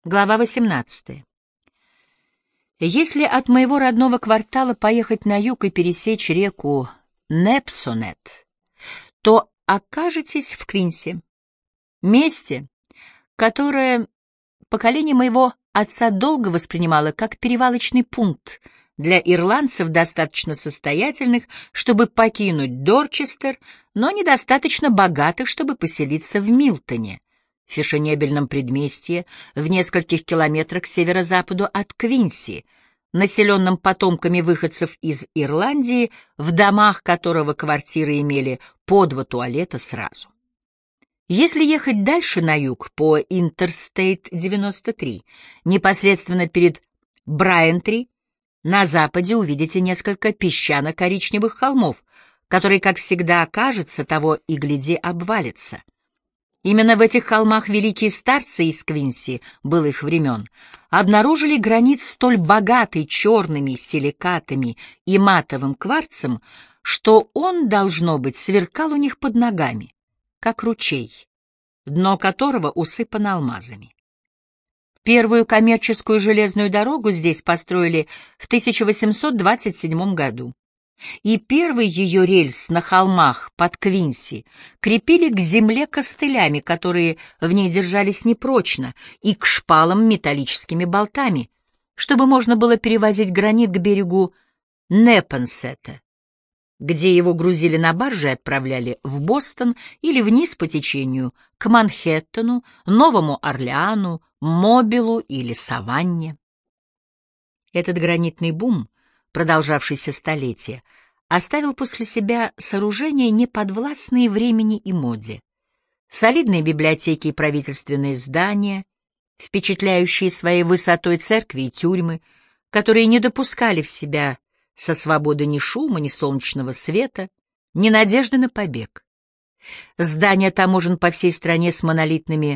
Глава 18. Если от моего родного квартала поехать на юг и пересечь реку Непсонет, то окажетесь в Квинси, месте, которое поколение моего отца долго воспринимало как перевалочный пункт для ирландцев, достаточно состоятельных, чтобы покинуть Дорчестер, но недостаточно богатых, чтобы поселиться в Милтоне, фешенебельном предместье в нескольких километрах к северо-западу от Квинси, населенном потомками выходцев из Ирландии, в домах которого квартиры имели по 2 туалета сразу. Если ехать дальше на юг по Интерстейт 93, непосредственно перед Брайантри, на западе увидите несколько песчано-коричневых холмов, которые, как всегда, кажется, того и гляди, обвалятся. Именно в этих холмах великие старцы из Квинси былых времен обнаружили гранит столь богатый черными силикатами и матовым кварцем, что он, должно быть, сверкал у них под ногами, как ручей, дно которого усыпано алмазами. Первую коммерческую железную дорогу здесь построили в 1827 году. И первый ее рельс на холмах под Квинси крепили к земле костылями, которые в ней держались непрочно, и к шпалам металлическими болтами, чтобы можно было перевозить гранит к берегу Неппенсета, где его грузили на барже и отправляли в Бостон или вниз по течению к Манхэттену, Новому Орлеану, Мобилу или Саванне. Этот гранитный бум, продолжавшийся столетия, оставил после себя сооружения, неподвластные времени и моде. Солидные библиотеки и правительственные здания, впечатляющие своей высотой церкви и тюрьмы, которые не допускали в себя со свободы ни шума, ни солнечного света, ни надежды на побег. Здания таможен по всей стране с монолитными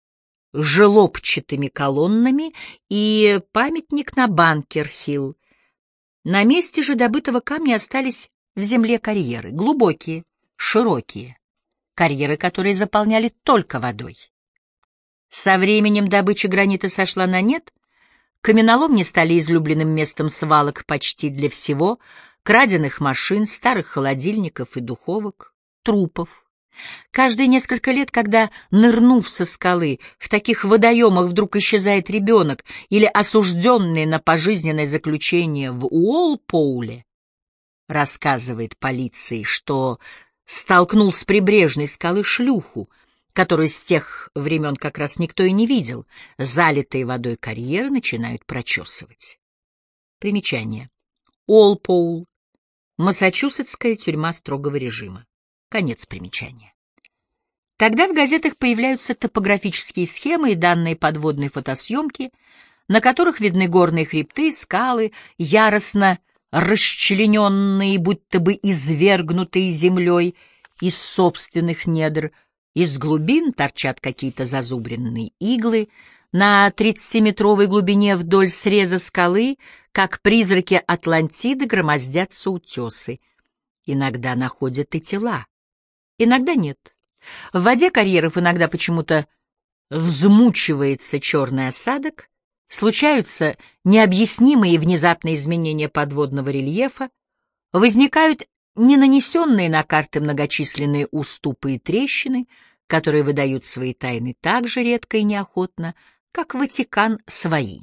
желобчатыми колоннами и памятник на Банкер-Хилл. На месте же добытого камня остались в земле карьеры, глубокие, широкие, карьеры, которые заполняли только водой. Со временем добыча гранита сошла на нет, каменоломни стали излюбленным местом свалок почти для всего, краденых машин, старых холодильников и духовок, трупов. Каждые несколько лет, когда, нырнув со скалы, в таких водоемах вдруг исчезает ребенок или осужденный на пожизненное заключение в Уолполе, рассказывает полиции, что столкнул с прибрежной скалы шлюху, которую с тех времен как раз никто и не видел, залитые водой карьеры начинают прочесывать. Примечание. Уолпол. Массачусетская тюрьма строгого режима. Конец примечания. Тогда в газетах появляются топографические схемы и данные подводной фотосъемки, на которых видны горные хребты, скалы, яростно расчлененные, будто бы извергнутые землей из собственных недр. Из глубин торчат какие-то зазубренные иглы. На 30-метровой глубине вдоль среза скалы, как призраки Атлантиды, громоздятся утесы. Иногда находят и тела. Иногда нет. В воде карьеров иногда почему-то взмучивается черный осадок, случаются необъяснимые внезапные изменения подводного рельефа, возникают не нанесенные на карты многочисленные уступы и трещины, которые выдают свои тайны так же редко и неохотно, как Ватикан свои.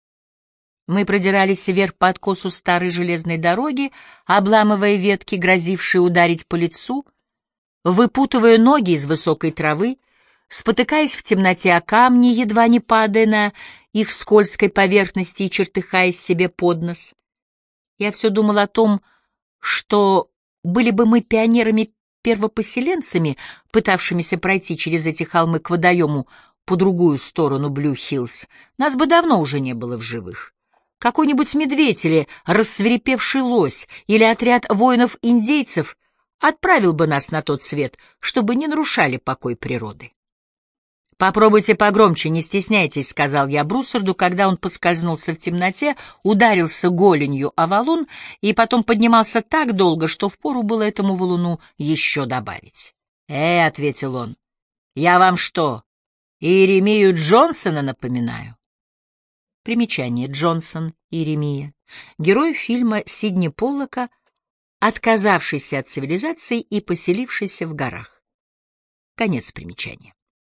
Мы продирались вверх по откосу старой железной дороги, обламывая ветки, грозившие ударить по лицу, выпутывая ноги из высокой травы, спотыкаясь в темноте о камни, едва не падая на их скользкой поверхности и чертыхаясь себе под нос. Я все думал о том, что были бы мы пионерами-первопоселенцами, пытавшимися пройти через эти холмы к водоему по другую сторону Блю-Хиллз, нас бы давно уже не было в живых. Какой-нибудь медведь или рассвирепевший лось или отряд воинов-индейцев отправил бы нас на тот свет, чтобы не нарушали покой природы. «Попробуйте погромче, не стесняйтесь», — сказал я Бруссарду, когда он поскользнулся в темноте, ударился голенью о валун и потом поднимался так долго, что впору было этому валуну еще добавить. — ответил он, — я вам что, Иеремию Джонсона напоминаю? Примечание. Джонсон, Иеремия. Герой фильма Сидни Поллака, отказавшийся от цивилизации и поселившийся в горах. Конец примечания.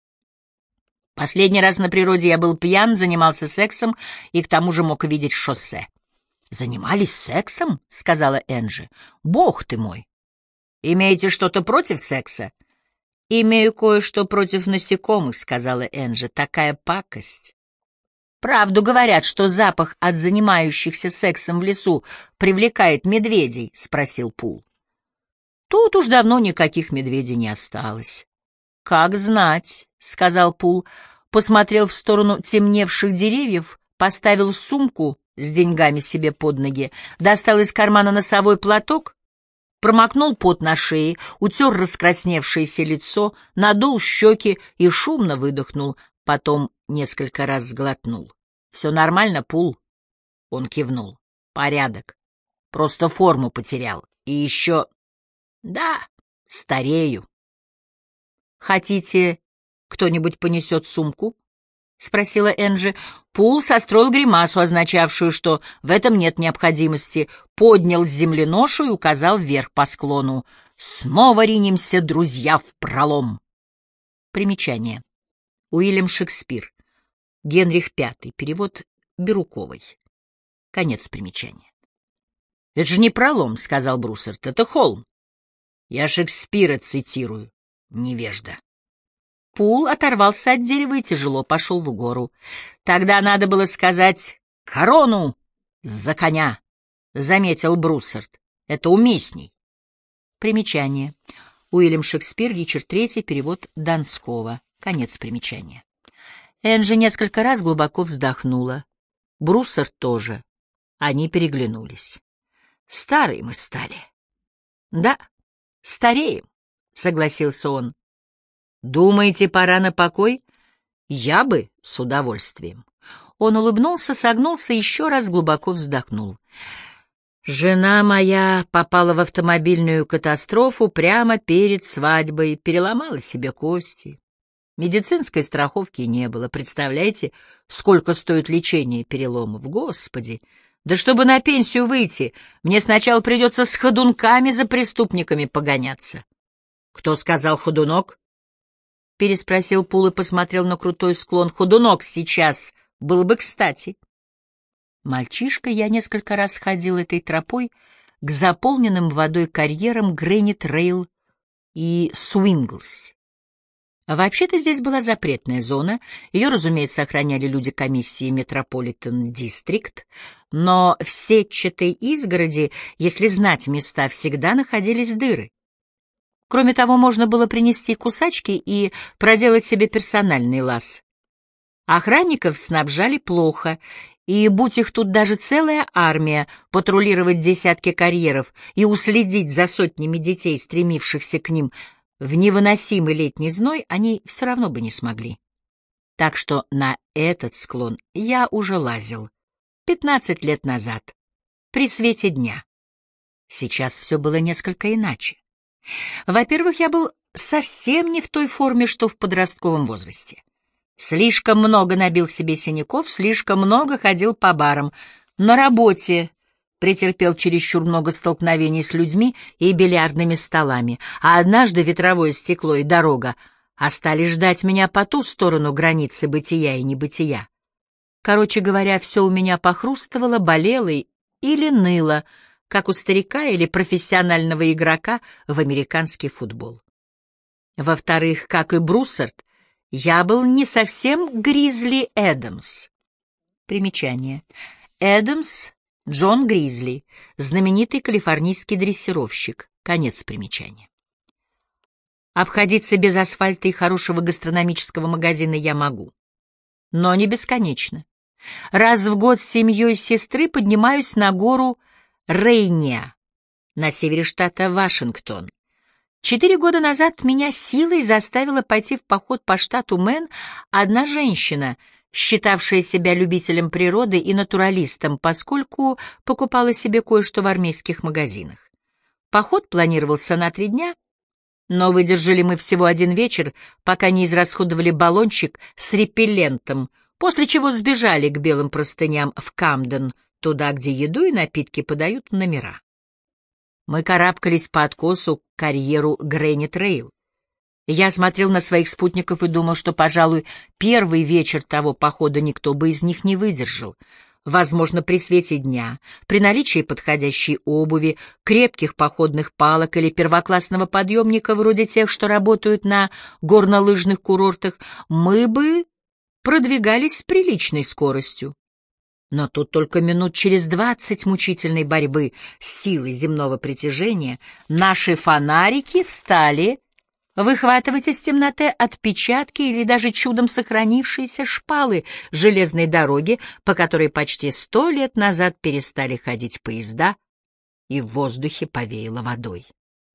Последний раз на природе я был пьян, занимался сексом и к тому же мог видеть шоссе. «Занимались сексом?» — сказала Энджи. «Бог ты мой! Имеете что-то против секса?» «Имею кое-что против насекомых», — сказала Энджи. «Такая пакость». «Правду говорят, что запах от занимающихся сексом в лесу привлекает медведей?» — спросил Пул. «Тут уж давно никаких медведей не осталось». «Как знать», — сказал Пул, посмотрел в сторону темневших деревьев, поставил сумку с деньгами себе под ноги, достал из кармана носовой платок, промокнул пот на шее, утер раскрасневшееся лицо, надул щеки и шумно выдохнул, потом несколько раз сглотнул. «Все нормально, Пул?» Он кивнул. «Порядок. Просто форму потерял. И еще...» «Да, старею». «Хотите, кто-нибудь понесет сумку?» — спросила Энджи. Пул состроил гримасу, означавшую, что в этом нет необходимости, поднял с земли ношу и указал вверх по склону. «Снова ринемся, друзья, в пролом!» Примечание. Уильям Шекспир. Генрих V. Перевод Бирюковой. Конец примечания. «Это же не пролом», — сказал Бруссард, — «это холм». «Я Шекспира цитирую, невежда». Пул оторвался от дерева и тяжело пошел в гору. «Тогда надо было сказать «корону за коня», — заметил Бруссард. «Это уместней». Примечание. Уильям Шекспир, Ричард III, перевод Донского. Конец примечания. Энджи несколько раз глубоко вздохнула. Бруссард тоже. Они переглянулись. «Старые мы стали». «Да, стареем», — согласился он. «Думаете, пора на покой?» «Я бы с удовольствием». Он улыбнулся, согнулся и еще раз глубоко вздохнул. «Жена моя попала в автомобильную катастрофу прямо перед свадьбой, переломала себе кости. Медицинской страховки не было. Представляете, сколько стоит лечение переломов? Господи! Да чтобы на пенсию выйти, мне сначала придется с ходунками за преступниками погоняться». «Кто сказал ходунок?» — переспросил Пул и посмотрел на крутой склон. «Ходунок сейчас был бы кстати». Мальчишка, я несколько раз ходил этой тропой к заполненным водой карьерам Грэнит Рейл и Суинглс. Вообще-то здесь была запретная зона, ее, разумеется, охраняли люди комиссии Метрополитен Дистрикт, но в сетчатой изгороди, если знать места, всегда находились дыры. Кроме того, можно было принести кусачки и проделать себе персональный лаз. Охранников снабжали плохо, и, будь их тут даже целая армия, патрулировать десятки карьеров и уследить за сотнями детей, стремившихся к ним в невыносимый летний зной, они все равно бы не смогли. Так что на этот склон я уже лазил 15 лет назад, при свете дня. Сейчас все было несколько иначе. Во-первых, я был совсем не в той форме, что в подростковом возрасте. Слишком много набил себе синяков, слишком много ходил по барам. На работе претерпел чересчур много столкновений с людьми и бильярдными столами, а однажды ветровое стекло и дорога остались ждать меня по ту сторону границы бытия и небытия. Короче говоря, все у меня похрустывало, болело или ныло, как у старика или профессионального игрока в американский футбол. Во-вторых, как и Бруссард, я был не совсем Гризли Эдамс. Примечание. Эдамс Джон Гризли, знаменитый калифорнийский дрессировщик. Конец примечания. Обходиться без асфальта и хорошего гастрономического магазина я могу, но не бесконечно. Раз в год с семьей сестры поднимаюсь на гору Рейния на севере штата Вашингтон. 4 года назад меня силой заставила пойти в поход по штату Мэн одна женщина, считавшая себя любителем природы и натуралистом, поскольку покупала себе кое-что в армейских магазинах. Поход планировался на 3 дня, но выдержали мы всего 1 вечер, пока не израсходовали баллончик с репеллентом, после чего сбежали к белым простыням в Камден, туда, где еду и напитки подают в номера. Мы карабкались по откосу к карьеру Грэнит-Рейл. Я смотрел на своих спутников и думал, что, пожалуй, первый вечер того похода никто бы из них не выдержал. Возможно, при свете дня, при наличии подходящей обуви, крепких походных палок или первоклассного подъемника, вроде тех, что работают на горнолыжных курортах, мы бы продвигались с приличной скоростью. Но тут только минут через 20 мучительной борьбы с силой земного притяжения наши фонарики стали выхватывать из темноты отпечатки или даже чудом сохранившиеся шпалы железной дороги, по которой почти 100 лет назад перестали ходить поезда, и в воздухе повеяло водой.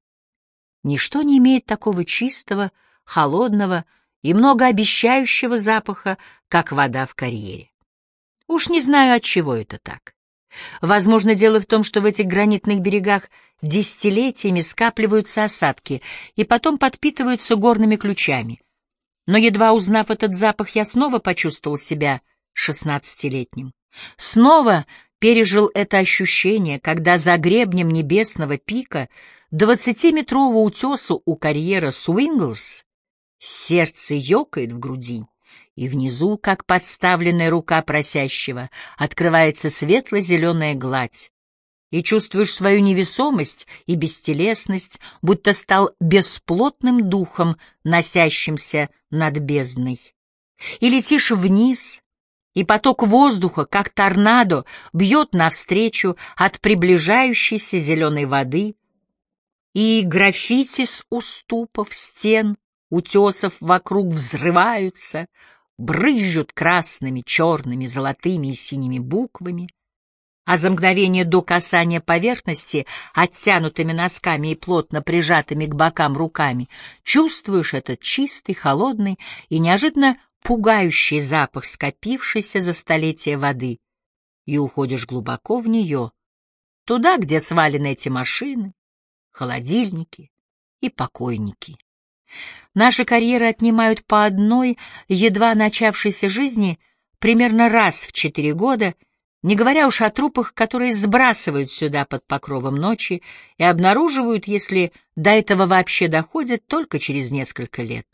Ничто не имеет такого чистого, холодного и многообещающего запаха, как вода в карьере. Уж не знаю, от чего это так. Возможно, дело в том, что в этих гранитных берегах десятилетиями скапливаются осадки и потом подпитываются горными ключами. Но едва узнав этот запах, я снова почувствовал себя 16-летним. Снова пережил это ощущение, когда за гребнем небесного пика 20-метрового утеса у карьера Суинглс сердце ёкает в груди, и внизу, как подставленная рука просящего, открывается светло-зеленая гладь, и чувствуешь свою невесомость и бестелесность, будто стал бесплотным духом, носящимся над бездной. И летишь вниз, и поток воздуха, как торнадо, бьет навстречу от приближающейся зеленой воды, и граффити с уступов, стен, утесов вокруг взрываются, брызжут красными, черными, золотыми и синими буквами, а за мгновение до касания поверхности, оттянутыми носками и плотно прижатыми к бокам руками, чувствуешь этот чистый, холодный и неожиданно пугающий запах скопившейся за столетия воды, и уходишь глубоко в нее, туда, где свалены эти машины, холодильники и покойники. Наши карьеры отнимают по одной, едва начавшейся жизни, примерно раз в 4 года, не говоря уж о трупах, которые сбрасывают сюда под покровом ночи и обнаруживают, если до этого вообще доходит, только через несколько лет.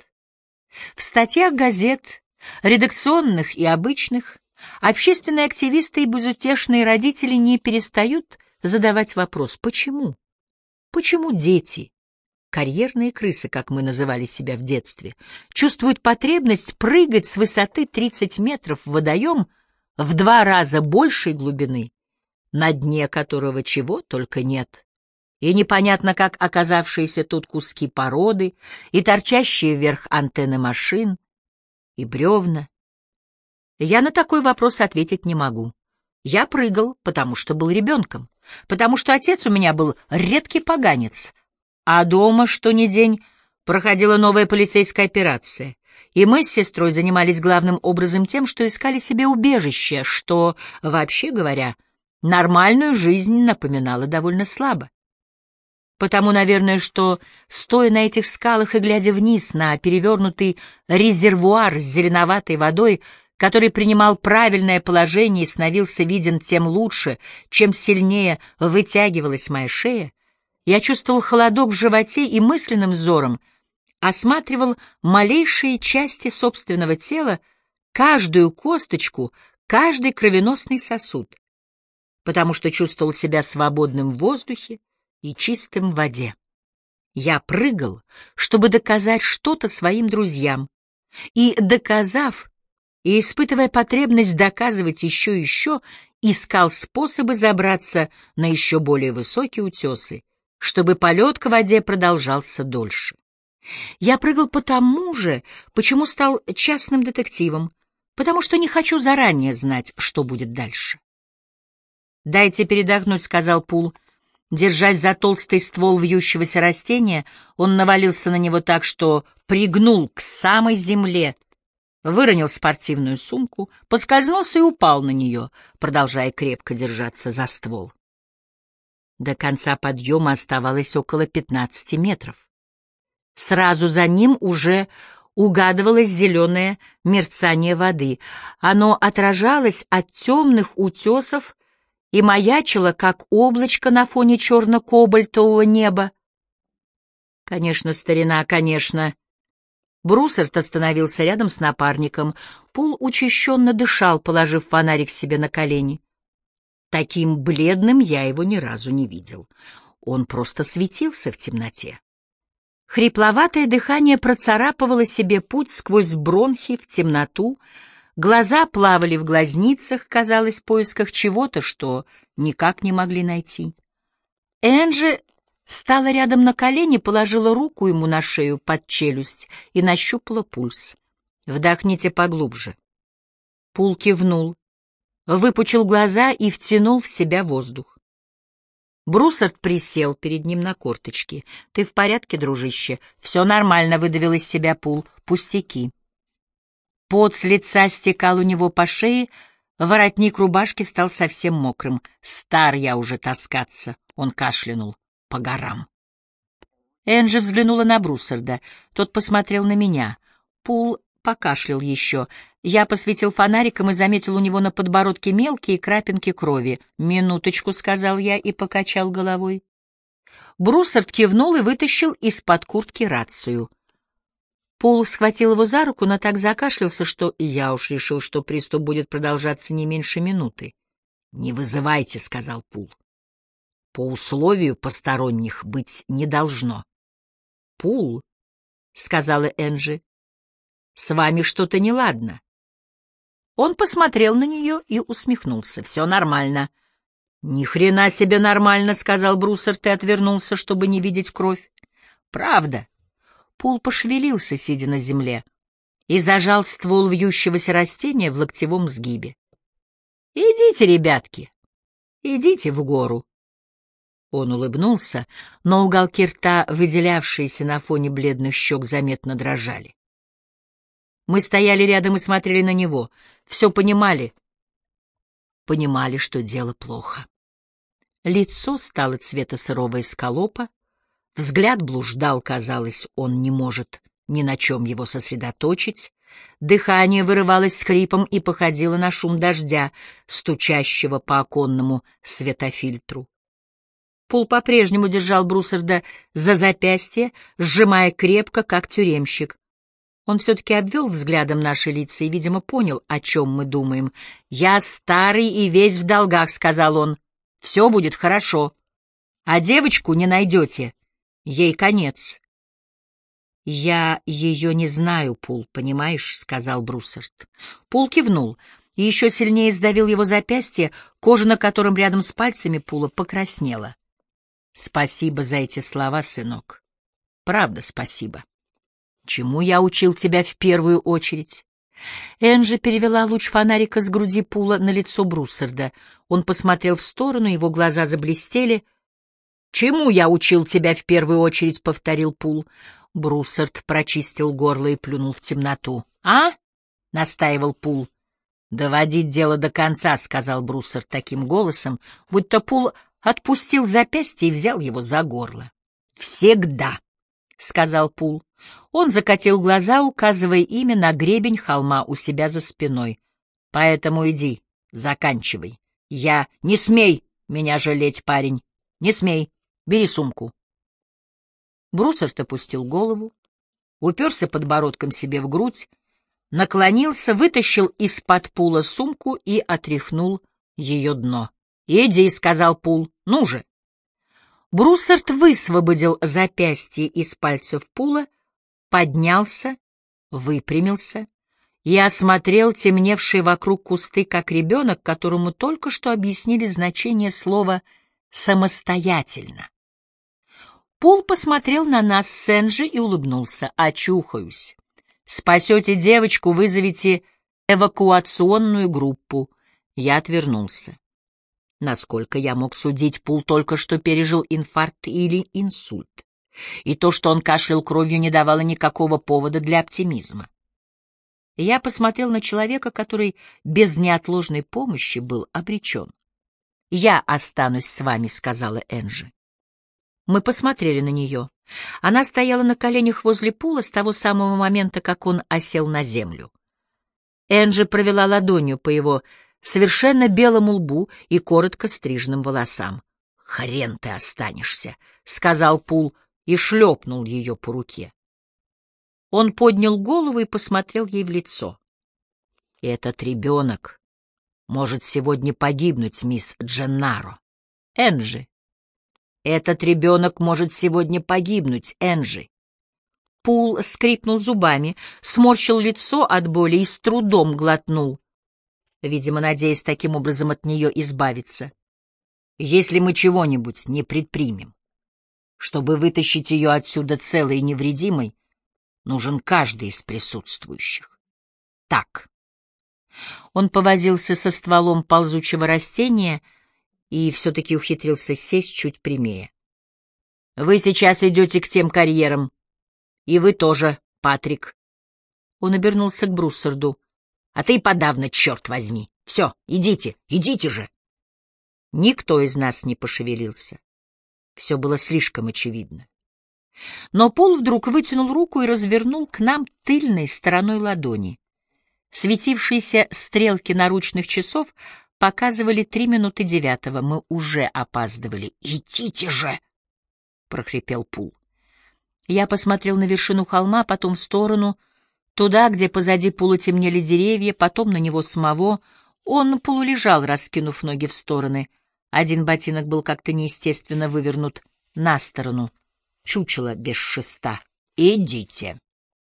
В статьях газет, редакционных и обычных, общественные активисты и безутешные родители не перестают задавать вопрос: почему? Почему дети, карьерные крысы, как мы называли себя в детстве, чувствуют потребность прыгать с высоты 30 метров в водоем в 2 раза большей глубины, на дне которого чего только нет, и непонятно как оказавшиеся тут куски породы, и торчащие вверх антенны машин, и бревна? Я на такой вопрос ответить не могу. Я прыгал, потому что был ребенком, потому что отец у меня был редкий поганец, а дома что ни день проходила новая полицейская операция, и мы с сестрой занимались главным образом тем, что искали себе убежище, что, вообще говоря, нормальную жизнь напоминало довольно слабо. Потому, наверное, что, стоя на этих скалах и глядя вниз на перевернутый резервуар с зеленоватой водой, который принимал правильное положение и становился виден тем лучше, чем сильнее вытягивалась моя шея, я чувствовал холодок в животе и мысленным взором осматривал малейшие части собственного тела, каждую косточку, каждый кровеносный сосуд, потому что чувствовал себя свободным в воздухе и чистым в воде. Я прыгал, чтобы доказать что-то своим друзьям, и, доказав, и испытывая потребность доказывать еще и еще, искал способы забраться на еще более высокие утесы, чтобы полет к воде продолжался дольше. Я прыгал потому же, почему стал частным детективом, потому что не хочу заранее знать, что будет дальше. «Дайте передохнуть», — сказал Пул. Держась за толстый ствол вьющегося растения, он навалился на него так, что пригнул к самой земле, выронил спортивную сумку, поскользнулся и упал на нее, продолжая крепко держаться за ствол. До конца подъема оставалось около 15 метров. Сразу за ним уже угадывалось зеленое мерцание воды. Оно отражалось от темных утесов и маячило, как облачко на фоне черно-кобальтового неба. «Конечно, старина, конечно». Бруссард остановился рядом с напарником. Пул учащенно дышал, положив фонарик себе на колени. Таким бледным я его ни разу не видел. Он просто светился в темноте. Хрипловатое дыхание процарапывало себе путь сквозь бронхи в темноту, глаза плавали в глазницах, казалось, в поисках чего-то, что никак не могли найти. Энджи стала рядом на колени, положила руку ему на шею под челюсть и нащупала пульс. «Вдохните поглубже». Пул кивнул, выпучил глаза и втянул в себя воздух. Бруссард присел перед ним на корточки. «Ты в порядке, дружище?» «Все нормально», — выдавил из себя Пул. «Пустяки». Пот с лица стекал у него по шее, воротник рубашки стал совсем мокрым. «Стар я уже таскаться», — он кашлянул. «По горам». Энджи взглянула на Бруссарда. Тот посмотрел на меня. Пул покашлял еще. Я посветил фонариком и заметил у него на подбородке мелкие крапинки крови. «Минуточку», — сказал я и покачал головой. Бруссард кивнул и вытащил из-под куртки рацию. Пул схватил его за руку, но так закашлялся, что и я уж решил, что приступ будет продолжаться не меньше минуты. «Не вызывайте», — сказал Пул. «По условию посторонних быть не должно». «Пул», — сказала Энджи, — «с вами что-то неладно». Он посмотрел на нее и усмехнулся. «Все нормально». «Ни хрена себе нормально», — сказал Бруссард и отвернулся, чтобы не видеть кровь. «Правда». Пул пошевелился, сидя на земле, и зажал ствол вьющегося растения в локтевом сгибе. «Идите, ребятки, идите в гору». Он улыбнулся, но уголки рта, выделявшиеся на фоне бледных щек, заметно дрожали. Мы стояли рядом и смотрели на него. Все понимали. Понимали, что дело плохо. Лицо стало цвета сырого эскалопа, взгляд блуждал, казалось, он не может ни на чем его сосредоточить. Дыхание вырывалось с хрипом и походило на шум дождя, стучащего по оконному светофильтру. Пул по-прежнему держал Бруссарда за запястье, сжимая крепко, как тюремщик. Он все-таки обвел взглядом наши лица и, видимо, понял, о чем мы думаем. «Я старый и весь в долгах», — сказал он. «Все будет хорошо. А девочку не найдете. Ей конец». «Я ее не знаю, Пул, понимаешь?» — сказал Бруссард. Пул кивнул и еще сильнее сдавил его запястье, кожа на котором рядом с пальцами Пула покраснела. «Спасибо за эти слова, сынок. Правда, спасибо. Чему я учил тебя в первую очередь?» Энджи перевела луч фонарика с груди Пула на лицо Бруссарда. Он посмотрел в сторону, его глаза заблестели. «Чему я учил тебя в первую очередь?» — повторил Пул. Бруссард прочистил горло и плюнул в темноту. «А?» — настаивал Пул. «Доводить дело до конца», — сказал Бруссард таким голосом, будто Пул отпустил запястье и взял его за горло. «Всегда», — сказал Пул. Он закатил глаза, указывая ими на гребень холма у себя за спиной. «Поэтому иди, заканчивай. Не смей меня жалеть, парень. Не смей. Бери сумку». Бруссард опустил голову, уперся подбородком себе в грудь, наклонился, вытащил из-под Пула сумку и отряхнул ее дно. «Иди», — сказал Пул, — «ну же». Бруссард высвободил запястье из пальцев Пула, поднялся, выпрямился и осмотрел темневшие вокруг кусты, как ребенок, которому только что объяснили значение слова «самостоятельно». Пул посмотрел на нас с Энджи и улыбнулся. «Очухаюсь. Спасете девочку, вызовите эвакуационную группу». Я отвернулся. Насколько я мог судить, Пул только что пережил инфаркт или инсульт. И то, что он кашлял кровью, не давало никакого повода для оптимизма. Я посмотрел на человека, который без неотложной помощи был обречен. «Я останусь с вами», — сказала Энджи. Мы посмотрели на нее. Она стояла на коленях возле Пула с того самого момента, как он осел на землю. Энджи провела ладонью по его совершенно белому лбу и коротко стриженным волосам. «Хрен ты останешься», — сказал Пул и шлепнул ее по руке. Он поднял голову и посмотрел ей в лицо. «Этот ребенок может сегодня погибнуть, мисс Дженнаро. Энджи, этот ребенок может сегодня погибнуть, Энджи». Пул скрипнул зубами, сморщил лицо от боли и с трудом глотнул, видимо, надеясь таким образом от нее избавиться. «Если мы чего-нибудь не предпримем, чтобы вытащить ее отсюда целой и невредимой, нужен каждый из присутствующих. Так». Он повозился со стволом ползучего растения и все-таки ухитрился сесть чуть прямее. «Вы сейчас идете к тем карьерам. И вы тоже, Патрик». Он обернулся к Бруссарду. «А ты подавно, черт возьми. Все, идите, идите же». Никто из нас не пошевелился. Все было слишком очевидно. Но Пул вдруг вытянул руку и развернул к нам тыльной стороной ладони. Светившиеся стрелки наручных часов показывали 9:03. Мы уже опаздывали. «Идите же!» — прохрипел Пул. Я посмотрел на вершину холма, потом в сторону, туда, где позади Пула темнели деревья, потом на него самого. Он полулежал, раскинув ноги в стороны. Один ботинок был как-то неестественно вывернут на сторону. Чучело без шеста. «Идите!»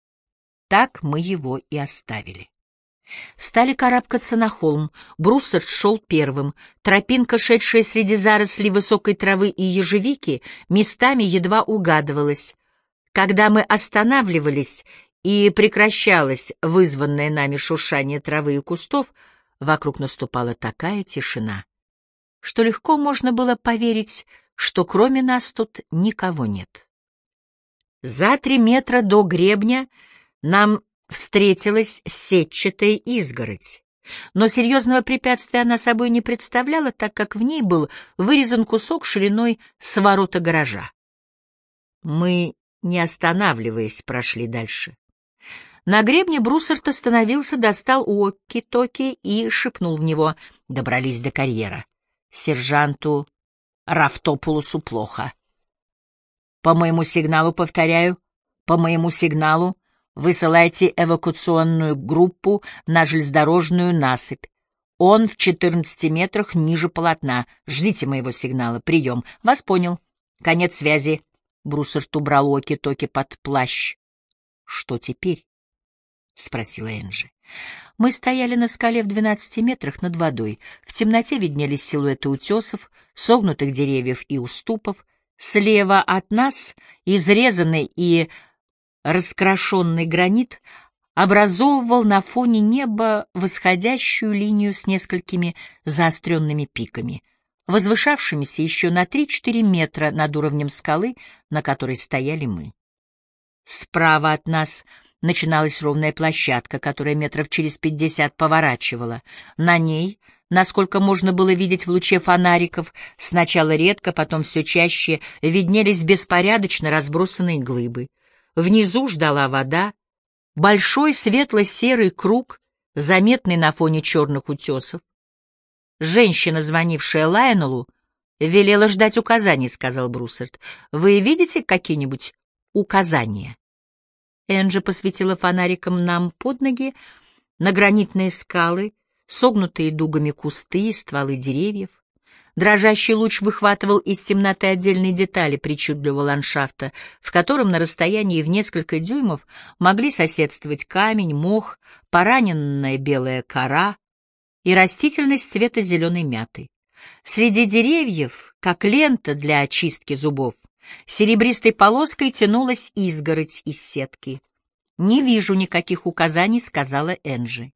Так мы его и оставили. Стали карабкаться на холм. Бруссард шел первым. Тропинка, шедшая среди зарослей высокой травы и ежевики, местами едва угадывалась. Когда мы останавливались и прекращалось вызванное нами шуршание травы и кустов, вокруг наступала такая тишина, что легко можно было поверить, что кроме нас тут никого нет. За 3 метра до гребня нам встретилась сетчатая изгородь, но серьезного препятствия она собой не представляла, так как в ней был вырезан кусок шириной с ворота гаража. Мы, не останавливаясь, прошли дальше. На гребне Бруссард остановился, достал уокки-токи и шепнул в него. Добрались до карьера. Сержанту Рафтопулусу плохо. По моему сигналу, повторяю, по моему сигналу, высылайте эвакуационную группу на железнодорожную насыпь. Он в 14 метрах ниже полотна. Ждите моего сигнала. Прием. Вас понял. Конец связи. Бруссард убрал уокки-токи под плащ. Что теперь? — спросила Энджи. Мы стояли на скале в 12 метрах над водой. В темноте виднелись силуэты утесов, согнутых деревьев и уступов. Слева от нас изрезанный и раскрашенный гранит образовывал на фоне неба восходящую линию с несколькими заостренными пиками, возвышавшимися еще на 3-4 метра над уровнем скалы, на которой стояли мы. Справа от нас начиналась ровная площадка, которая метров через 50 поворачивала. На ней, насколько можно было видеть в луче фонариков, сначала редко, потом все чаще виднелись беспорядочно разбросанные глыбы. Внизу ждала вода, большой светло-серый круг, заметный на фоне черных утесов. Женщина, звонившая Лайонеллу, велела ждать указаний, — сказал Бруссард. Вы видите какие-нибудь указания? Энджи посветила фонариком нам под ноги на гранитные скалы, согнутые дугами кусты и стволы деревьев. Дрожащий луч выхватывал из темноты отдельные детали причудливого ландшафта, в котором на расстоянии в несколько дюймов могли соседствовать камень, мох, пораненная белая кора и растительность цвета зеленой мяты. Среди деревьев, как лента для очистки зубов, серебристой полоской тянулась изгородь из сетки. «Не вижу никаких указаний», — сказала Энджи.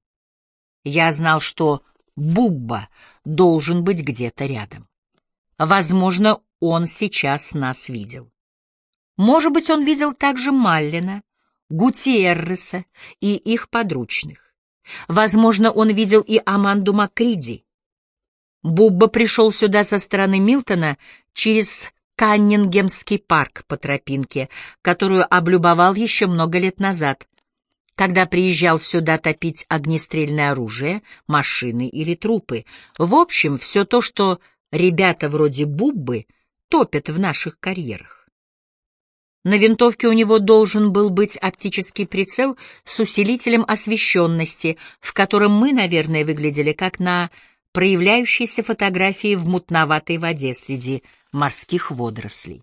Я знал, что Бубба должен быть где-то рядом. Возможно, он сейчас нас видел. Может быть, он видел также Маллина, Гутиерреса и их подручных. Возможно, он видел и Аманду Макриди. Бубба пришел сюда со стороны Милтона через Каннингемский парк по тропинке, которую облюбовал еще много лет назад, когда приезжал сюда топить огнестрельное оружие, машины или трупы. В общем, все то, что ребята вроде Буббы топят в наших карьерах. На винтовке у него должен был быть оптический прицел с усилителем освещенности, в котором мы, наверное, выглядели как на проявляющейся фотографии в мутноватой воде среди морских водорослей.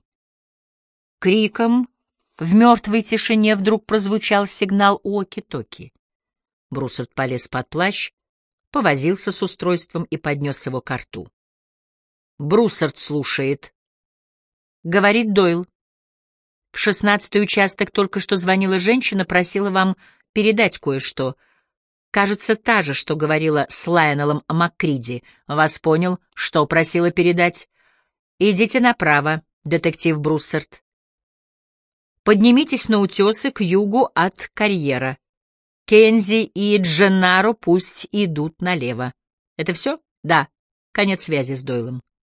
Криком в мертвой тишине вдруг прозвучал сигнал «Оки-токи». Бруссард полез под плащ, повозился с устройством и поднес его ко рту. «Бруссард слушает», — говорит Дойл. «В 16-й участок только что звонила женщина, просила вам передать кое-что. Кажется, та же, что говорила с Лайонеллом Маккриди. Вас понял, что просила передать? Идите направо, детектив Бруссард. Поднимитесь на утесы к югу от карьера. Кензи и Дженнаро пусть идут налево. Это все? Да. Конец связи с Дойлом».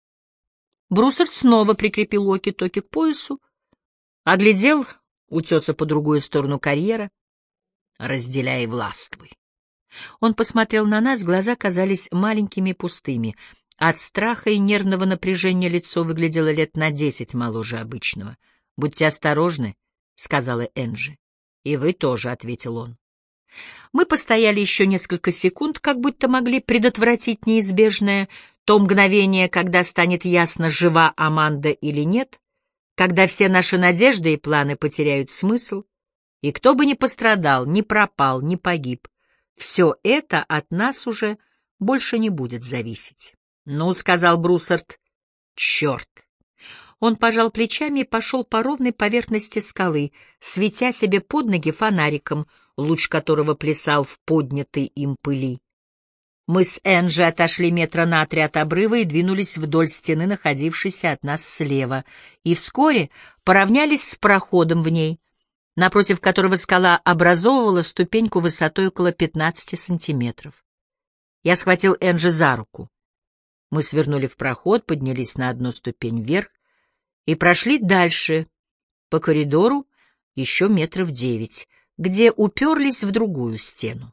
Бруссард снова прикрепил оки-токи к поясу, оглядел утесы по другую сторону карьера. «Разделяй и властвуй». Он посмотрел на нас, глаза казались маленькими и пустыми. От страха и нервного напряжения лицо выглядело лет на 10 моложе обычного. «Будьте осторожны», — сказала Энджи. «И вы тоже», — ответил он. Мы постояли еще несколько секунд, как будто могли предотвратить неизбежное, то мгновение, когда станет ясно, жива Аманда или нет, когда все наши надежды и планы потеряют смысл, и кто бы ни пострадал, ни пропал, ни погиб, все это от нас уже больше не будет зависеть. «Ну», — сказал Бруссард, — «черт». Он пожал плечами и пошел по ровной поверхности скалы, светя себе под ноги фонариком, луч которого плясал в поднятой им пыли. Мы с Энджи отошли метра на 3 от обрыва и двинулись вдоль стены, находившейся от нас слева, и вскоре поравнялись с проходом в ней, напротив которого скала образовывала ступеньку высотой около 15 сантиметров. Я схватил Энджи за руку. Мы свернули в проход, поднялись на одну ступень вверх и прошли дальше, по коридору, еще метров 9, где уперлись в другую стену.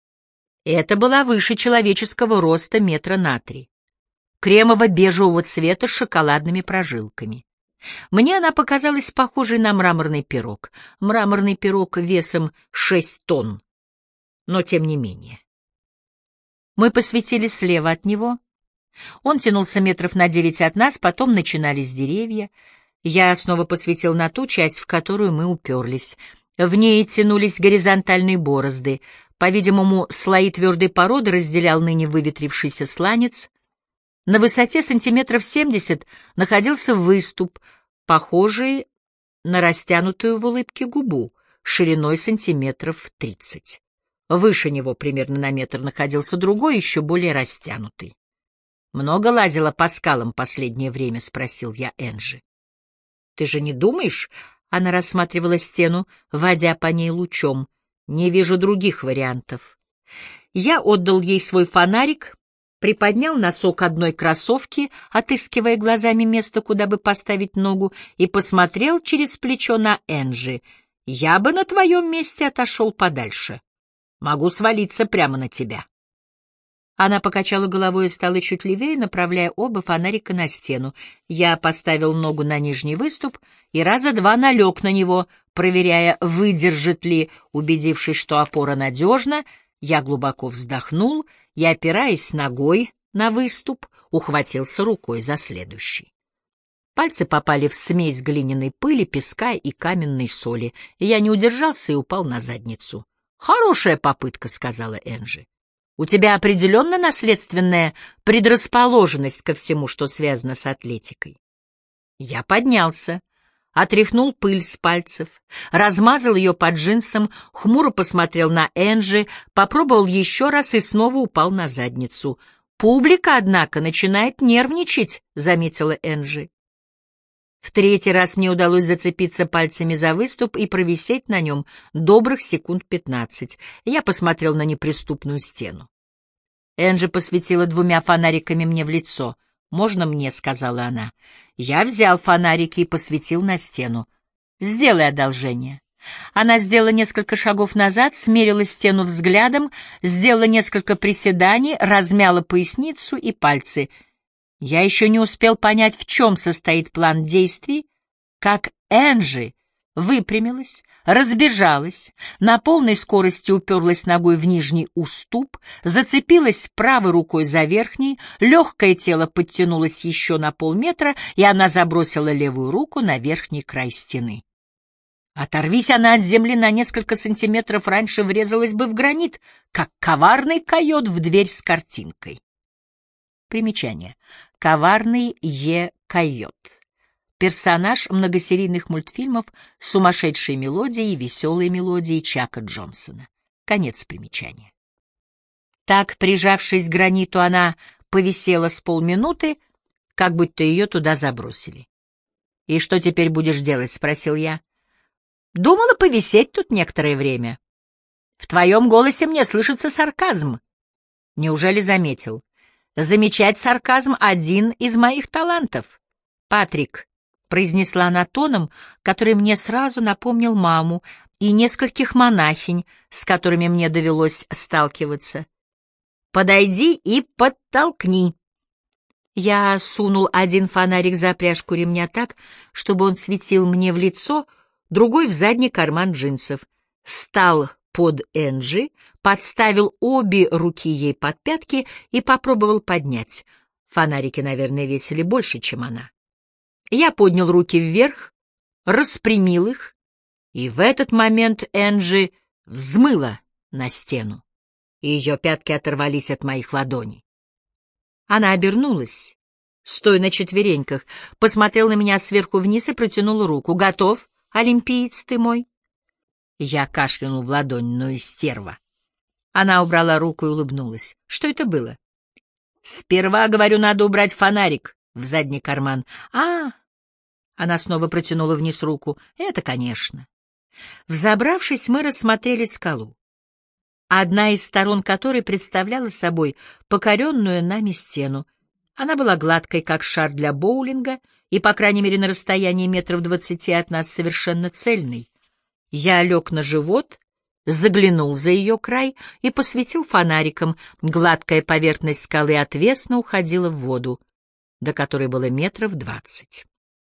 Это была выше человеческого роста метра на 3, кремово-бежевого цвета с шоколадными прожилками. Мне она показалась похожей на мраморный пирог. Мраморный пирог весом 6 тонн, но тем не менее. Мы посветили слева от него. Он тянулся метров на 9 от нас, потом начинались деревья. Я снова посветил на ту часть, в которую мы уперлись. В ней тянулись горизонтальные борозды. По-видимому, слои твердой породы разделял ныне выветрившийся сланец. На высоте сантиметров 70 находился выступ, похожий на растянутую в улыбке губу, шириной сантиметров 30. Выше него, примерно на метр, находился другой, еще более растянутый. «Много лазила по скалам последнее время?» — спросил я Энджи. «Ты же не думаешь?» — она рассматривала стену, водя по ней лучом. «Не вижу других вариантов». Я отдал ей свой фонарик, приподнял носок одной кроссовки, отыскивая глазами место, куда бы поставить ногу, и посмотрел через плечо на Энджи. «Я бы на твоем месте отошел подальше. Могу свалиться прямо на тебя». Она покачала головой и стала чуть левее, направляя оба фонарика на стену. Я поставил ногу на нижний выступ и раза 2 налег на него, проверяя, выдержит ли. Убедившись, что опора надежна, я глубоко вздохнул и, опираясь ногой на выступ, ухватился рукой за следующий. Пальцы попали в смесь глиняной пыли, песка и каменной соли, и я не удержался и упал на задницу. «Хорошая попытка», — сказала Энджи. «У тебя определенно наследственная предрасположенность ко всему, что связано с атлетикой». Я поднялся, отряхнул пыль с пальцев, размазал ее по джинсам, хмуро посмотрел на Энджи, попробовал еще раз и снова упал на задницу. «Публика, однако, начинает нервничать», — заметила Энджи. В 3-й раз мне удалось зацепиться пальцами за выступ и провисеть на нем добрых секунд 15. Я посмотрел на неприступную стену. Энджи посветила 2 фонариками мне в лицо. «Можно мне?» — сказала она. Я взял фонарики и посветил на стену. «Сделай одолжение». Она сделала несколько шагов назад, смерила стену взглядом, сделала несколько приседаний, размяла поясницу и пальцы. Я еще не успел понять, в чем состоит план действий, как Энджи выпрямилась, разбежалась, на полной скорости уперлась ногой в нижний уступ, зацепилась правой рукой за верхний, легкое тело подтянулось еще на полметра, и она забросила левую руку на верхний край стены. Оторвись она от земли на несколько сантиметров раньше, врезалась бы в гранит, как коварный койот в дверь с картинкой. Примечание. Коварный койот. Персонаж многосерийных мультфильмов «Сумасшедшие мелодии» и «Веселые мелодии» Чака Джонсона. Конец примечания. Так, прижавшись к граниту, она повисела с полминуты, как будто ее туда забросили. «И что теперь будешь делать?» — спросил я. «Думала повисеть тут некоторое время. В твоем голосе мне слышится сарказм». «Неужели заметил?» «Замечать сарказм — один из моих талантов. Патрик», — произнесла она тоном, который мне сразу напомнил маму и нескольких монахинь, с которыми мне довелось сталкиваться. «Подойди и подтолкни». Я сунул один фонарик за пряжку ремня так, чтобы он светил мне в лицо, другой — в задний карман джинсов. Стал под Энджи, подставил обе руки ей под пятки и попробовал поднять. Фонарики, наверное, весили больше, чем она. Я поднял руки вверх, распрямил их, и в этот момент Энджи взмыла на стену, и ее пятки оторвались от моих ладоней. Она обернулась, стоя на четвереньках, посмотрела на меня сверху вниз и протянула руку. «Готов, олимпиец ты мой?» Я кашлянул в ладонь, но и стерва. Она убрала руку и улыбнулась. «Что это было?» «Сперва, говорю, надо убрать фонарик в задний карман». Она снова протянула вниз руку. «Это, конечно». Взобравшись, мы рассмотрели скалу, одна из сторон которой представляла собой покоренную нами стену. Она была гладкой, как шар для боулинга, и, по крайней мере, на расстоянии 20 от нас совершенно цельной. Я лег на живот, заглянул за ее край и посветил фонариком. Гладкая поверхность скалы отвесно уходила в воду, до которой было 20 метров.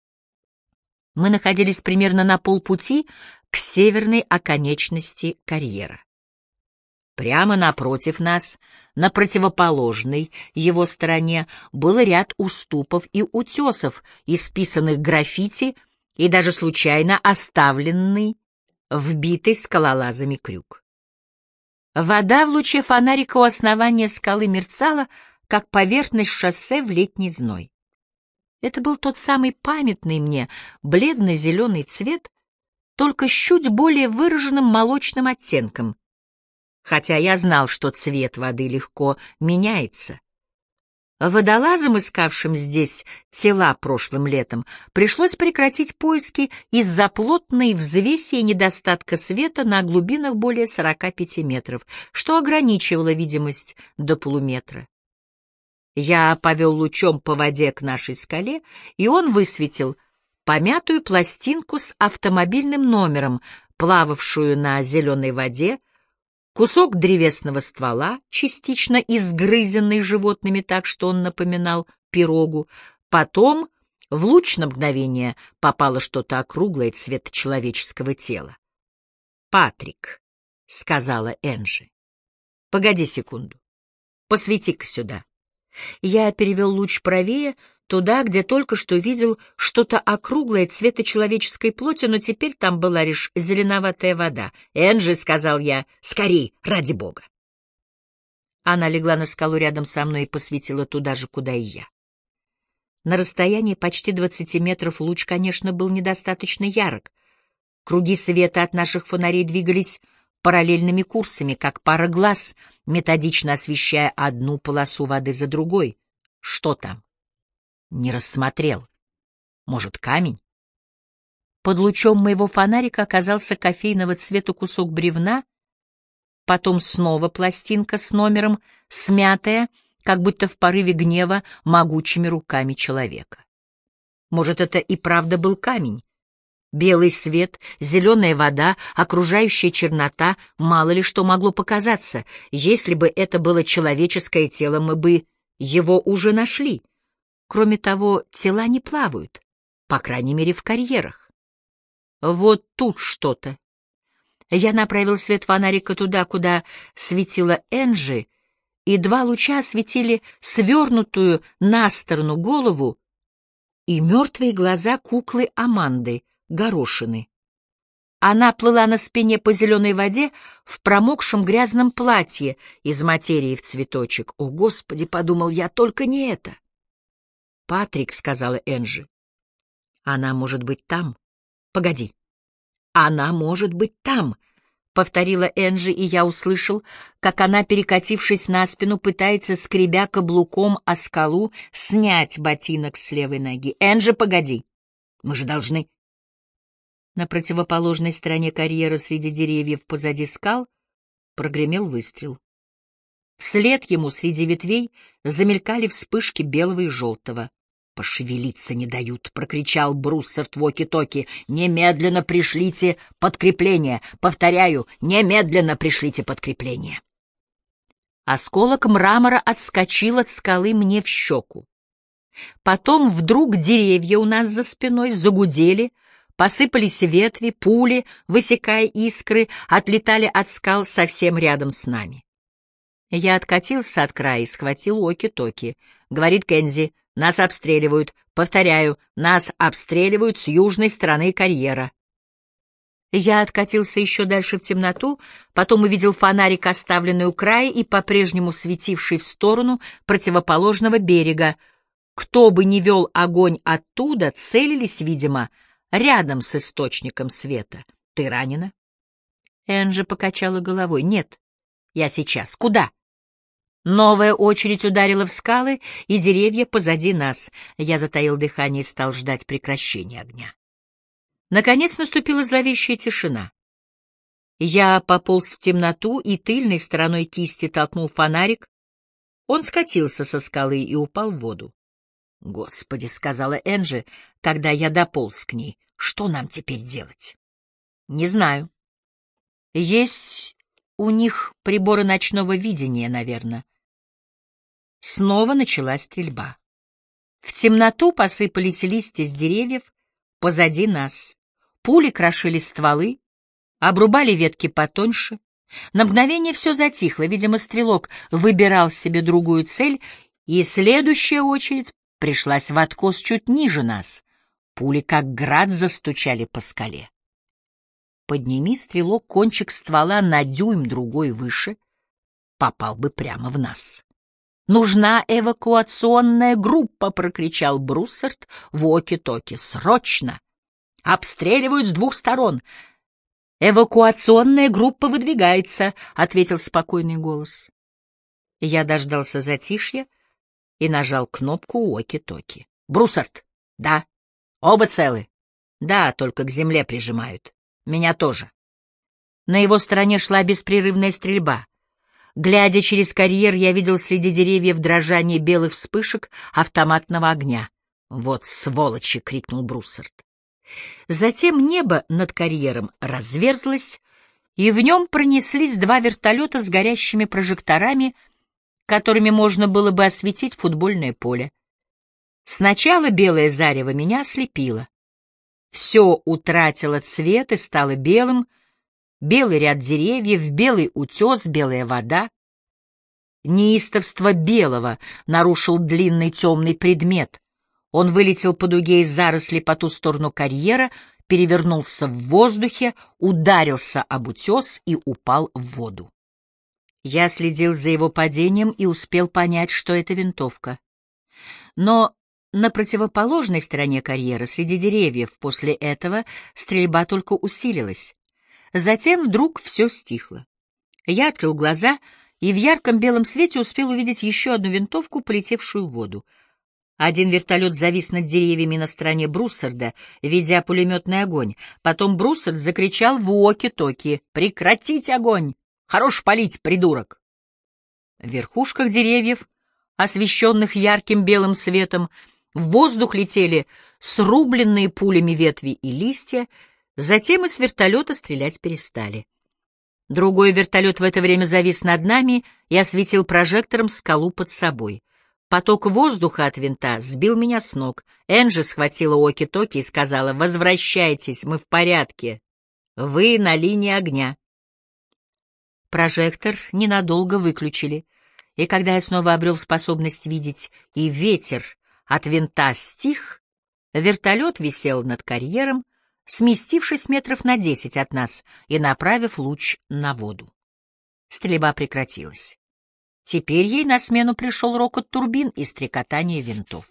Мы находились примерно на полпути к северной оконечности карьера. Прямо напротив нас, на противоположной его стороне, был ряд уступов и утесов, исписанных граффити и даже случайно оставленный вбитый скалолазами крюк. Вода в луче фонарика у основания скалы мерцала, как поверхность шоссе в летний зной. Это был тот самый памятный мне бледно-зеленый цвет, только с чуть более выраженным молочным оттенком, хотя я знал, что цвет воды легко меняется. Водолазам, искавшим здесь тела прошлым летом, пришлось прекратить поиски из-за плотной взвеси и недостатка света на глубинах более 45 метров, что ограничивало видимость до полуметра. Я повел лучом по воде к нашей скале, и он высветил помятую пластинку с автомобильным номером, плававшую на зеленой воде, кусок древесного ствола, частично изгрызенный животными так, что он напоминал пирогу. Потом в луч на мгновение попало что-то округлое цвета человеческого тела. «Патрик», — сказала Энджи, — «погоди секунду, посвети-ка сюда». Я перевел луч правее, туда, где только что видел что-то округлое цвета человеческой плоти, но теперь там была лишь зеленоватая вода. «Энджи», — сказал я, — «скорей, ради бога». Она легла на скалу рядом со мной и посветила туда же, куда и я. На расстоянии почти 20 метров луч, конечно, был недостаточно ярок. Круги света от наших фонарей двигались параллельными курсами, как пара глаз, методично освещая одну полосу воды за другой. Что там? Не рассмотрел. Может, камень? Под лучом моего фонарика оказался кофейного цвета кусок бревна, потом снова пластинка с номером, смятая, как будто в порыве гнева могучими руками человека. Может, это и правда был камень? Белый свет, зеленая вода, окружающая чернота, мало ли что могло показаться. Если бы это было человеческое тело, мы бы его уже нашли. Кроме того, тела не плавают, по крайней мере, в карьерах. Вот тут что-то. Я направил свет фонарика туда, куда светила Энджи, и два луча осветили свернутую на сторону голову и мертвые глаза куклы Аманды, Горошины. Она плыла на спине по зеленой воде в промокшем грязном платье из материи в цветочек. «О, Господи!» — подумал я, — «только не это!» «Патрик», — сказала Энджи, — «она может быть там». «Погоди, она может быть там», — повторила Энджи, и я услышал, как она, перекатившись на спину, пытается, скребя каблуком о скалу, снять ботинок с левой ноги. «Энджи, погоди, мы же должны...» На противоположной стороне карьера среди деревьев позади скал прогремел выстрел. Вслед ему среди ветвей замелькали вспышки белого и желтого. «Пошевелиться не дают!» — прокричал Бруссард в walkie-talkie. «Немедленно пришлите подкрепление! Повторяю, немедленно пришлите подкрепление!» Осколок мрамора отскочил от скалы мне в щеку. Потом вдруг деревья у нас за спиной загудели, посыпались ветви, пули, высекая искры, отлетали от скал совсем рядом с нами. Я откатился от края и схватил walkie-talkie. Говорит Кензи: «Нас обстреливают. Повторяю, нас обстреливают с южной стороны карьера». Я откатился еще дальше в темноту, потом увидел фонарик, оставленный у края и по-прежнему светивший в сторону противоположного берега. Кто бы ни вел огонь оттуда, целились, видимо, рядом с источником света. «Ты ранена?» Энджи покачала головой. «Нет, я сейчас. Куда?» Новая очередь ударила в скалы и деревья позади нас. Я затаил дыхание и стал ждать прекращения огня. Наконец наступила зловещая тишина. Я пополз в темноту и тыльной стороной кисти толкнул фонарик. Он скатился со скалы и упал в воду. «Господи», — сказала Энджи, когда я дополз к ней, — «что нам теперь делать?» «Не знаю. Есть у них приборы ночного видения, наверное». Снова началась стрельба. В темноту посыпались листья с деревьев позади нас. Пули крошили стволы, обрубали ветки потоньше. На мгновение все затихло, видимо, стрелок выбирал себе другую цель, и следующая очередь пришлась в откос чуть ниже нас. Пули, как град, застучали по скале. Подними, стрелок, кончик ствола на дюйм другой выше, попал бы прямо в нас. «Нужна эвакуационная группа!» — прокричал Бруссард в walkie-talkie. «Срочно! Обстреливают с двух сторон!» «Эвакуационная группа выдвигается!» — ответил спокойный голос. Я дождался затишья и нажал кнопку walkie-talkie. «Бруссард!» «Да». «Оба целы?» «Да, только к земле прижимают. Меня тоже». На его стороне шла беспрерывная стрельба. Глядя через карьер, я видел среди деревьев дрожание белых вспышек автоматного огня. «Вот сволочи!» — крикнул Бруссард. Затем небо над карьером разверзлось, и в нем пронеслись два вертолета с горящими прожекторами, которыми можно было бы осветить футбольное поле. Сначала белое зарево меня ослепило. Все утратило цвет и стало белым, белый ряд деревьев, белый утес, белая вода. Неистовство белого нарушил длинный темный предмет. Он вылетел по дуге из зарослей по ту сторону карьера, перевернулся в воздухе, ударился об утес и упал в воду. Я следил за его падением и успел понять, что это винтовка. Но на противоположной стороне карьера, среди деревьев, после этого стрельба только усилилась. Затем вдруг все стихло. Я открыл глаза и в ярком белом свете успел увидеть еще одну винтовку, полетевшую в воду. Один вертолет завис над деревьями на стороне Бруссарда, ведя пулеметный огонь. Потом Бруссард закричал в walkie-talkie: «Прекратить огонь! Хорош палить, придурок!» В верхушках деревьев освещенных ярким белым светом, в воздух летели срубленные пулями ветви и листья, затем из вертолета стрелять перестали. Другой вертолет в это время завис над нами и осветил прожектором скалу под собой. Поток воздуха от винта сбил меня с ног. Энджи схватила уоки-токи и сказала: «Возвращайтесь, мы в порядке. Вы на линии огня». Прожектор ненадолго выключили, и когда я снова обрел способность видеть, и ветер от винта стих, вертолет висел над карьером, сместившись метров на 10 от нас и направив луч на воду. Стрельба прекратилась. Теперь ей на смену пришел рокот турбин и стрекотание винтов.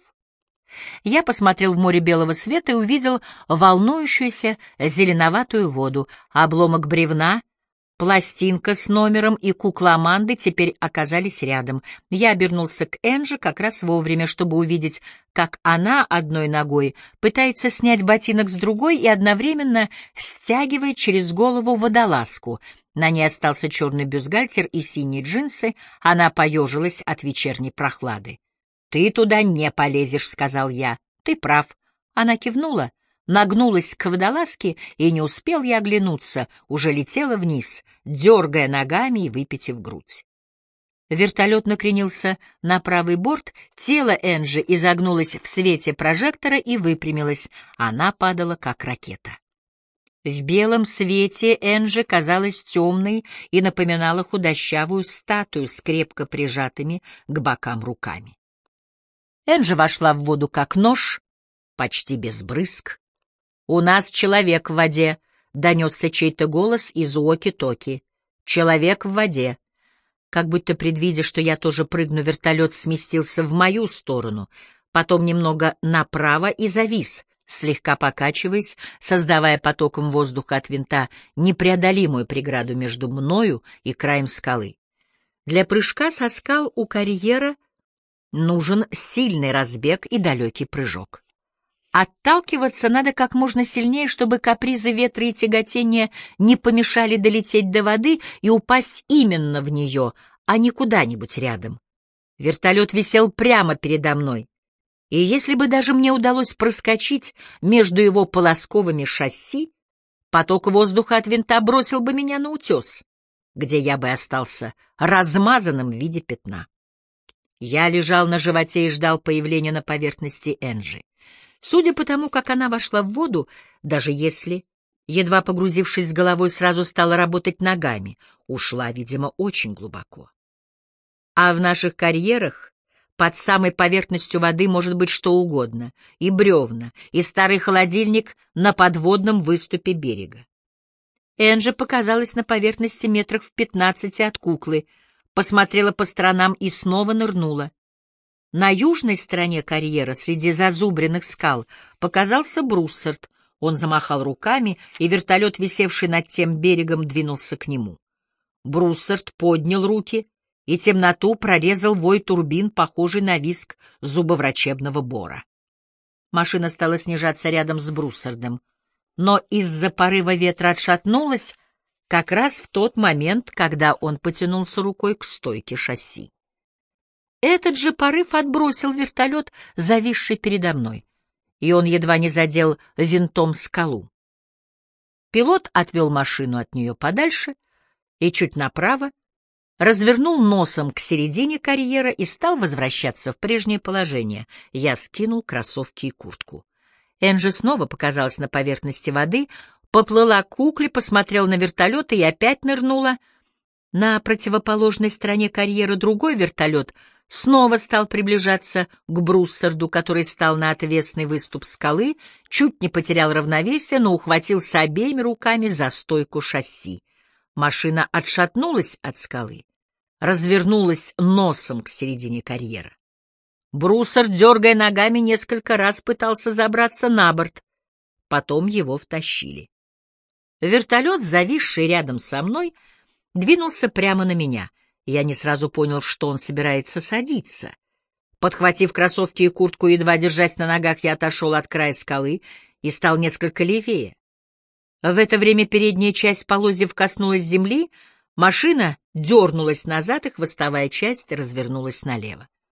Я посмотрел в море белого света и увидел волнующуюся зеленоватую воду, обломок бревна, пластинка с номером и кукла Аманды теперь оказались рядом. Я обернулся к Энджи как раз вовремя, чтобы увидеть, как она одной ногой пытается снять ботинок с другой и одновременно стягивает через голову водолазку. На ней остался черный бюстгальтер и синие джинсы, она поежилась от вечерней прохлады. «Ты туда не полезешь», — сказал я. «Ты прав». Она кивнула, нагнулась к водолазке, и не успел я оглянуться, уже летела вниз, дергая ногами и выпитив грудь. Вертолет накренился на правый борт, тело Энджи изогнулось в свете прожектора и выпрямилось, она падала как ракета. В белом свете Энджи казалась темной и напоминала худощавую статую с крепко прижатыми к бокам руками. Энджи вошла в воду как нож, почти без брызг. «У нас человек в воде», — донесся чей-то голос из уоки-токи. «Человек в воде». Как будто предвидя, что я тоже прыгну, вертолет сместился в мою сторону, потом немного направо и завис, слегка покачиваясь, создавая потоком воздуха от винта непреодолимую преграду между мною и краем скалы. Для прыжка со скал у карьера нужен сильный разбег и далекий прыжок. Отталкиваться надо как можно сильнее, чтобы капризы ветра и тяготения не помешали долететь до воды и упасть именно в нее, а не куда-нибудь рядом. Вертолет висел прямо передо мной, и если бы даже мне удалось проскочить между его полосковыми шасси, поток воздуха от винта бросил бы меня на утес, где я бы остался размазанным в виде пятна. Я лежал на животе и ждал появления на поверхности Энджи. Судя по тому, как она вошла в воду, даже если, едва погрузившись с головой, сразу стала работать ногами, ушла, видимо, очень глубоко. А в наших карьерах под самой поверхностью воды может быть что угодно, и бревна, и старый холодильник на подводном выступе берега. Энджи показалась на поверхности метрах в 15 от куклы, посмотрела по сторонам и снова нырнула. На южной стороне карьера, среди зазубренных скал, показался Бруссард. Он замахал руками, и вертолет, висевший над тем берегом, двинулся к нему. Бруссард поднял руки, и темноту прорезал вой турбин, похожий на визг зубоврачебного бора. Машина стала снижаться рядом с Бруссардом, но из-за порыва ветра отшатнулась как раз в тот момент, когда он потянулся рукой к стойке шасси. Этот же порыв отбросил вертолет, зависший передо мной, и он едва не задел винтом скалу. Пилот отвел машину от нее подальше и чуть направо, развернул носом к середине карьера и стал возвращаться в прежнее положение. Я скинул кроссовки и куртку. Энджи снова показалась на поверхности воды, поплыла к кукле, посмотрела на вертолет и опять нырнула. На противоположной стороне карьера другой вертолет снова стал приближаться к Бруссарду, который стал на отвесный выступ скалы, чуть не потерял равновесие, но ухватился обеими руками за стойку шасси. Машина отшатнулась от скалы, развернулась носом к середине карьера. Бруссард, дергая ногами, несколько раз пытался забраться на борт, потом его втащили. Вертолет, зависший рядом со мной, двинулся прямо на меня. Я не сразу понял, что он собирается садиться. Подхватив кроссовки и куртку, едва держась на ногах, я отошел от края скалы и стал несколько левее. В это время передняя часть полозьев коснулась земли, машина дернулась назад, и хвостовая часть развернулась налево.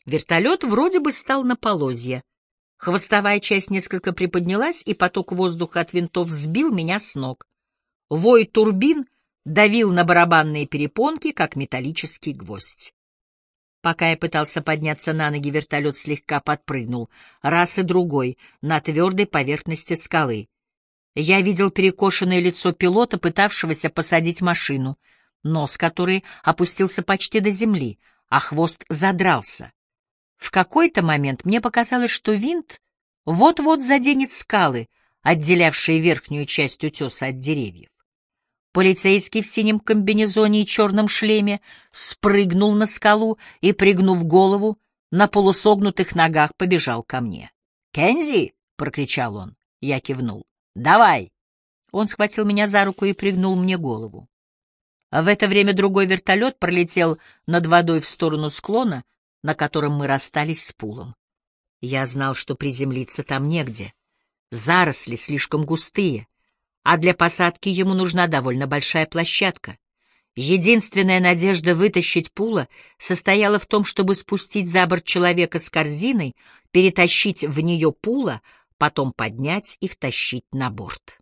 Вертолет вроде бы стал на полозья. Хвостовая часть несколько приподнялась, и поток воздуха от винтов сбил меня с ног. Вой турбин давил на барабанные перепонки, как металлический гвоздь. Пока я пытался подняться на ноги, вертолет слегка подпрыгнул, раз и другой, на твердой поверхности скалы. Я видел перекошенное лицо пилота, пытавшегося посадить машину, нос которой опустился почти до земли, а хвост задрался. В какой-то момент мне показалось, что винт вот-вот заденет скалы, отделявшие верхнюю часть утеса от деревьев. Полицейский в синем комбинезоне и черном шлеме спрыгнул на скалу и, пригнув голову, на полусогнутых ногах побежал ко мне. «Кензи!» — прокричал он. Я кивнул. «Давай!» Он схватил меня за руку и пригнул мне голову. В это время другой вертолет пролетел над водой в сторону склона, на котором мы расстались с Пулом. Я знал, что приземлиться там негде. Заросли слишком густые, а для посадки ему нужна довольно большая площадка. Единственная надежда вытащить Пула состояла в том, чтобы спустить за борт человека с корзиной, перетащить в нее Пула, потом поднять и втащить на борт.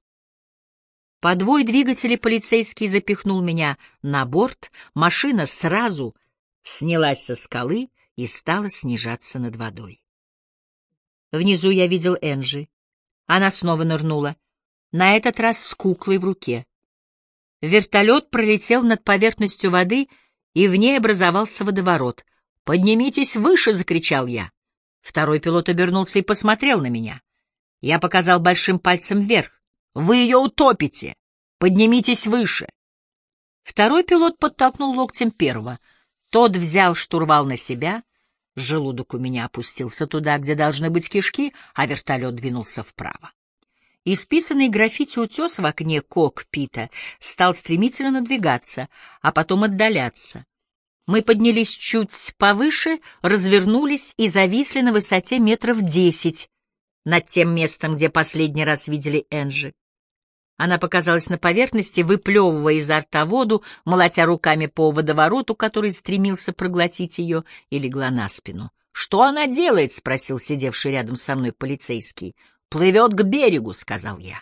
Подвой двигателей полицейский запихнул меня на борт, машина сразу снялась со скалы и стала снижаться над водой. Внизу я видел Энджи. Она снова нырнула, на этот раз с куклой в руке. Вертолет пролетел над поверхностью воды, и в ней образовался водоворот. «Поднимитесь выше!» — закричал я. Второй пилот обернулся и посмотрел на меня. Я показал большим пальцем вверх. «Вы ее утопите! Поднимитесь выше!» Второй пилот подтолкнул локтем первого. Тот взял штурвал на себя. Желудок у меня опустился туда, где должны быть кишки, а вертолет двинулся вправо. Исписанный граффити утес в окне кокпита стал стремительно надвигаться, а потом отдаляться. Мы поднялись чуть повыше, развернулись и зависли на высоте 10 метров над тем местом, где последний раз видели Энджи. Она показалась на поверхности, выплевывая изо рта воду, молотя руками по водовороту, который стремился проглотить ее, и легла на спину. «Что она делает?» — спросил сидевший рядом со мной полицейский. «Плывет к берегу», — сказал я.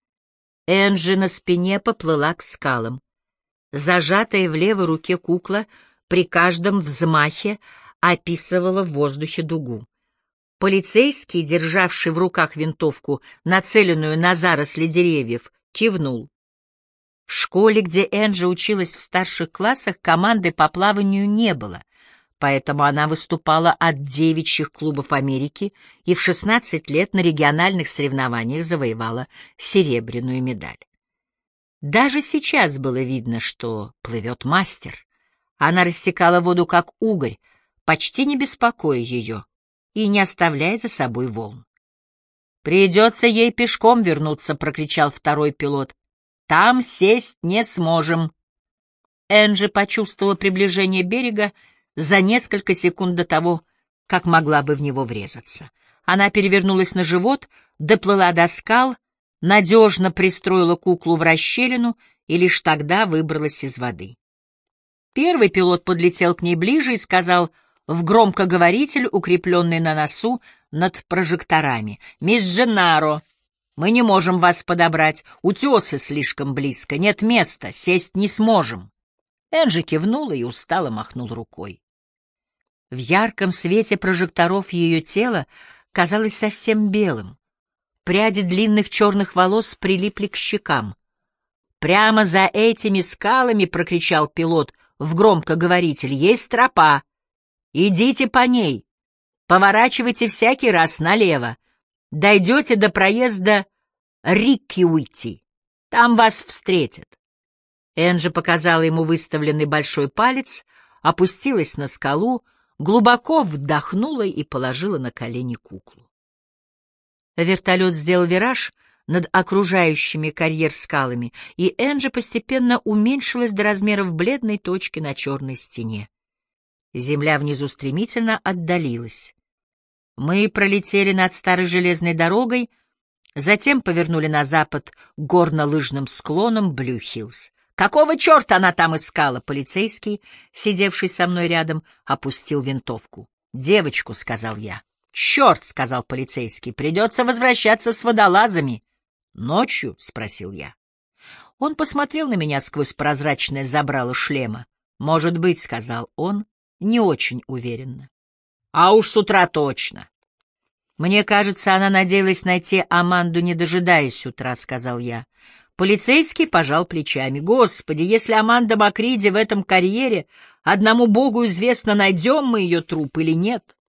Энджи на спине поплыла к скалам. Зажатая в левой руке кукла при каждом взмахе описывала в воздухе дугу. Полицейский, державший в руках винтовку, нацеленную на заросли деревьев, кивнул. В школе, где Энджи училась в старших классах, команды по плаванию не было, поэтому она выступала от девичьих клубов Америки и в 16 лет на региональных соревнованиях завоевала серебряную медаль. Даже сейчас было видно, что плывет мастер. Она рассекала воду как угорь, почти не беспокоя ее и не оставляя за собой волн. «Придется ей пешком вернуться», — прокричал второй пилот. «Там сесть не сможем». Энджи почувствовала приближение берега за несколько секунд до того, как могла бы в него врезаться. Она перевернулась на живот, доплыла до скал, надежно пристроила куклу в расщелину и лишь тогда выбралась из воды. Первый пилот подлетел к ней ближе и сказал в громкоговоритель, укрепленный на носу над прожекторами: «Мисс Дженнаро, мы не можем вас подобрать, утесы слишком близко, нет места, сесть не сможем». Энджи кивнула и устало махнул рукой. В ярком свете прожекторов ее тело казалось совсем белым. Пряди длинных черных волос прилипли к щекам. «Прямо за этими скалами, — прокричал пилот в громкоговоритель, — есть тропа. Идите по ней, поворачивайте всякий раз налево. Дойдете до проезда Риккиуити. Там вас встретят». Энджи показала ему выставленный большой палец, опустилась на скалу, глубоко вдохнула и положила на колени куклу. Вертолет сделал вираж над окружающими карьер скалами, и Энджи постепенно уменьшилась до размеров бледной точки на черной стене. Земля внизу стремительно отдалилась. Мы пролетели над старой железной дорогой, затем повернули на запад к горно-лыжным склонам Блю-Хиллз. «Какого черта она там искала?» Полицейский, сидевший со мной рядом, опустил винтовку. «Девочку», — сказал я. «Черт», — сказал полицейский, — «придется возвращаться с водолазами». «Ночью?» — спросил я. Он посмотрел на меня сквозь прозрачное забрало шлема. «Может быть», — сказал он, не очень уверенно. «А уж с утра точно». «Мне кажется, она надеялась найти Аманду, не дожидаясь утра», — сказал я. Полицейский пожал плечами. «Господи, если Аманда Макриди в этом карьере, одному Богу известно, найдем мы ее труп или нет».